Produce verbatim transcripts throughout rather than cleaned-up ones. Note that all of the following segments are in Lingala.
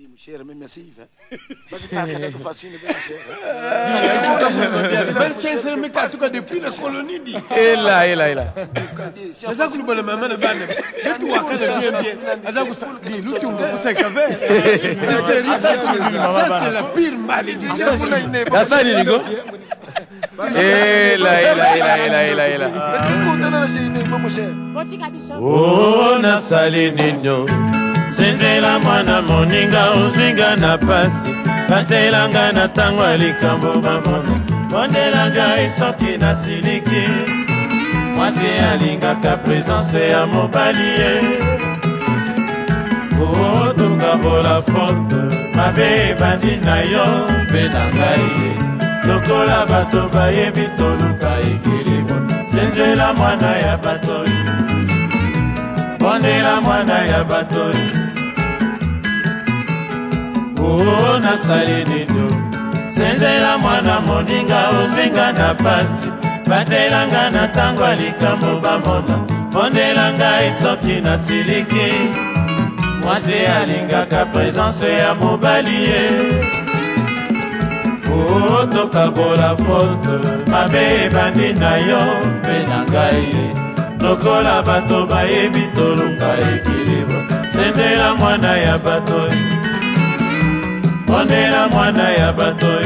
mon cher, mais merci. Ça fait facile, mon cher. C'est mais en tout cas depuis la colonie dit. Et là, et là, et là. C'est ça que nous bonne maman de bande. Je tout à bien bien. Ada vous dit nous tu vous ça café. Ça c'est la pire malédiction. Ça ça dit Nico. Et là, et là, et là, et là, et là, et là. Oh, na sali ninyo. Senzela mwana moninga uzinga na pasi. Batelanga na tango likambo bamono. Bondelanga isoki na siliki. Mwasi alinga ka présence ya mobalier. Oh, tukabola faute. Mabe bandi na yo benangaye. Lokola bato bayebi toluka ekilibo. Senzela mwana ya batoi. Bondela mwana ya batoi. Oh, na sali nindo. Senzela mwana moninga ozinga na pasi. Batelanga na tango likambo bamona. Bondelanga isoki na siliki. Mwasi alingaka présence ya mobalier. Oh, tokabola faute. Mabe bandi na yo benangaye. Lokola bato bayebi toluka ekilibo. Senzela mwana ya batoi. Bondela mwana ya batoi.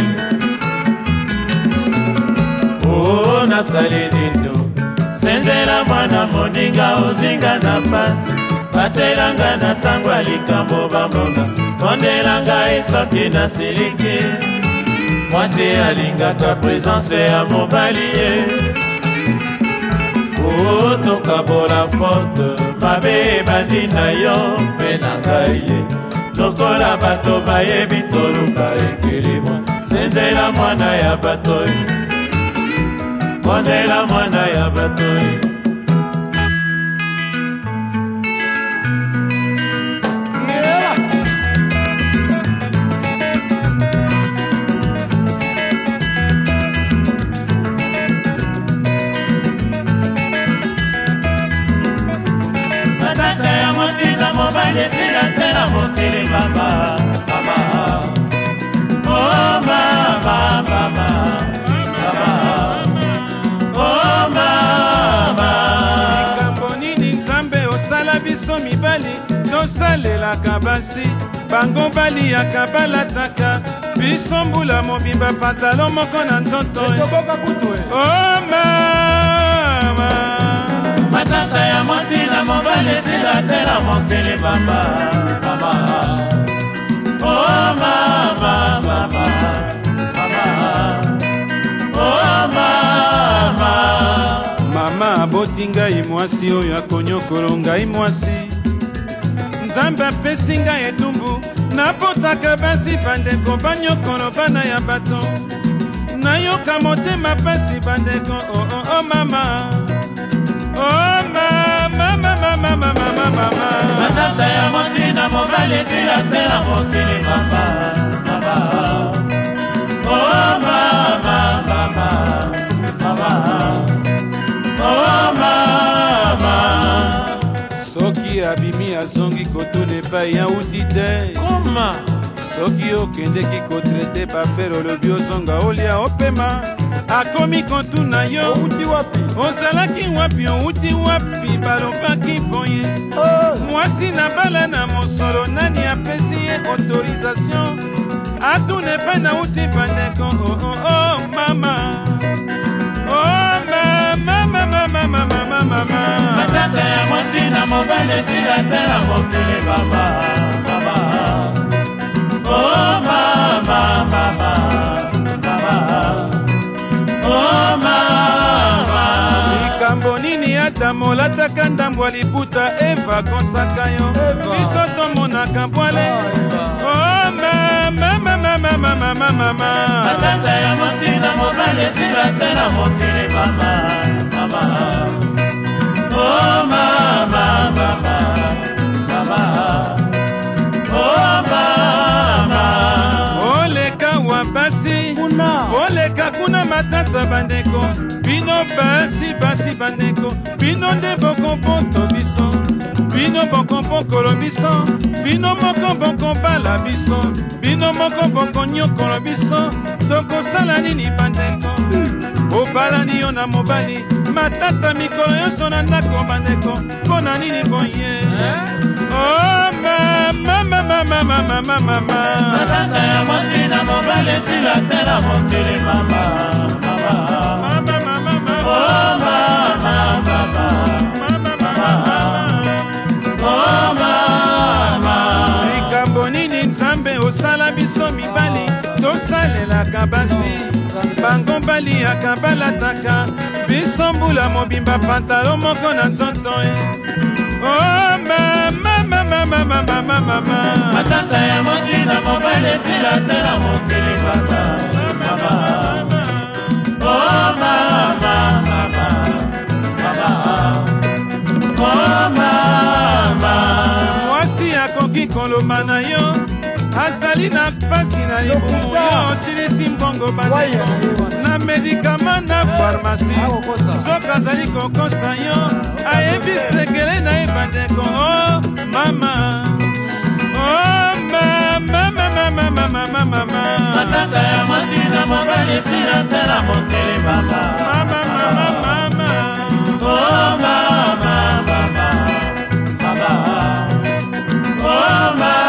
Oh, na sali nindo. Senzela mwana moninga ozinga na pasi. Batelanga na tango likambo bambonga. Bondelanga isoki na siliki. Mwasi alingaka présence ya mobalier. Oh, tokabola faute. Mabe bandi na yo benangaye. Lokola bato bayebi toluka ekilibo. Senzela mwana ya batoi. Bondela mwana ya batoi. Laissez la terre à monter mama, mama. Oh mama, mama, mama. Oh mama. Kambonini nzambe osala biso mibali tosalela kabasi bango bali ya kabala taka biso mbula mobimba pantalon moko na nzoto. Oh mama. Matata ya mwasi na mobale sila tela mokele mama, mama. Oh mama, mama, mama. Oh mama. Mama aboti ngai mwasi oyo akonyokolo ngai mwasi. Nzambe apesi ngai etumbu napotaka basi bandeko banyokolo bana ya bato. Nayoka motema pasi bandeko oh oh oh mama. Oh mama, mama, mama, mama, mama. Matata ya mwasi na mobale sila tela mokele mama, mama. Oh mama, mama, mama. Oh mama. Soki abimi azongi kotuna epai ya uti te. Koma. Soki okendeki kotrete bafere olobi ozonga olia opema. Akomi kontuna yo uti wapi? Ozalaki wapi outi wapi balobaki boye. Mwasi na bala na mosolo nani apesi ye autorisation. Atune pa na uti bandeko oh oh oh mama. Oh mama mama mama mama mama. Matata ya mwasi na mobale sila tela mokele mama, mama. Oh mama mama mama. Oh mama. Likambo nini ata molataka ndambo liputa eva kosaka yo. Biso tomonaka mbwale. Oh mama mama mama mama mama. Matata ya mwasi na mobale sila tela mokele mama, mama. Oh mama mama mama. Oh mama. Oleka wa basi. Oleka kuna matata bandeko. Bino basi basi bandeko. Bino nde bokompoto biso. bino bokompokolo biso, bino moko bokombala biso, bino moko bokonyokolo biso, tokosala nini bandeko? Obalani yo na mobali, matata mikolo nyonso na ndako bandeko, mpo na nini boye? Oh mama mama mama mama mama, matata ya mwasi na mobali esila te na mokili mama mama mama mama mama, oh mama mama oh mama, likambo nini nzambe osala biso mibali tosalelaka basi, bango baliaka balataka biso mbula mobimba pantalo moko na nzoto e. Oh mama mama mama mama mama, matata ya mwasi na mobali esila te na mokili mama mama oh mama mama mama oh mama, mwasi akoki koloba na yo azali na pasi na libumu yo osilisi mbongo bandeko na medikama na farmasi, soka azali kokosa yo ayebi sekele na ye bandeko. Oh mama oh mama mama mama mama mama, matata ya mwasi na mobali esila te na mokili mama mama mama mama oh mama mama mama oh mama.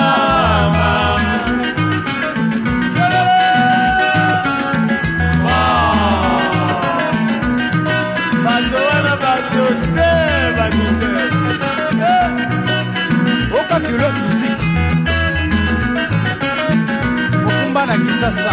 Sasa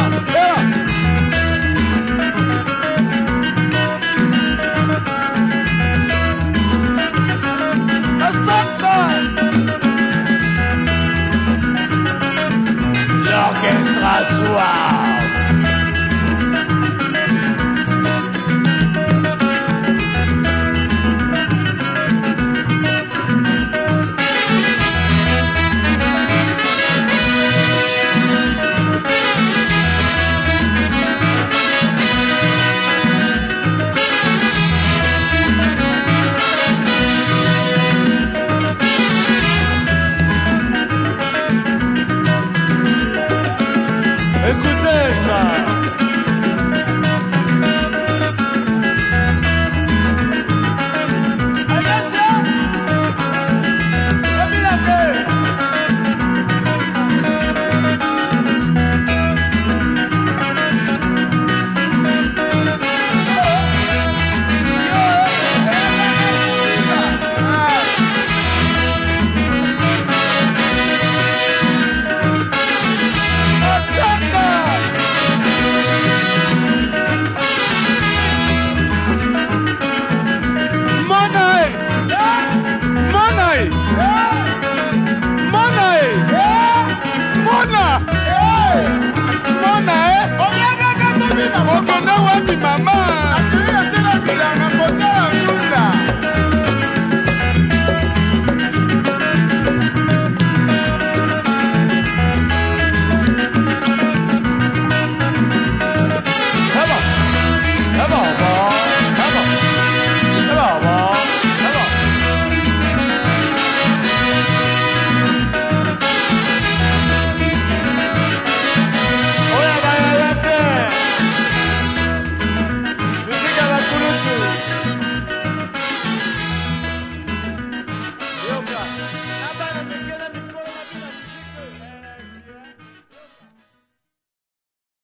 l'orchestre soir.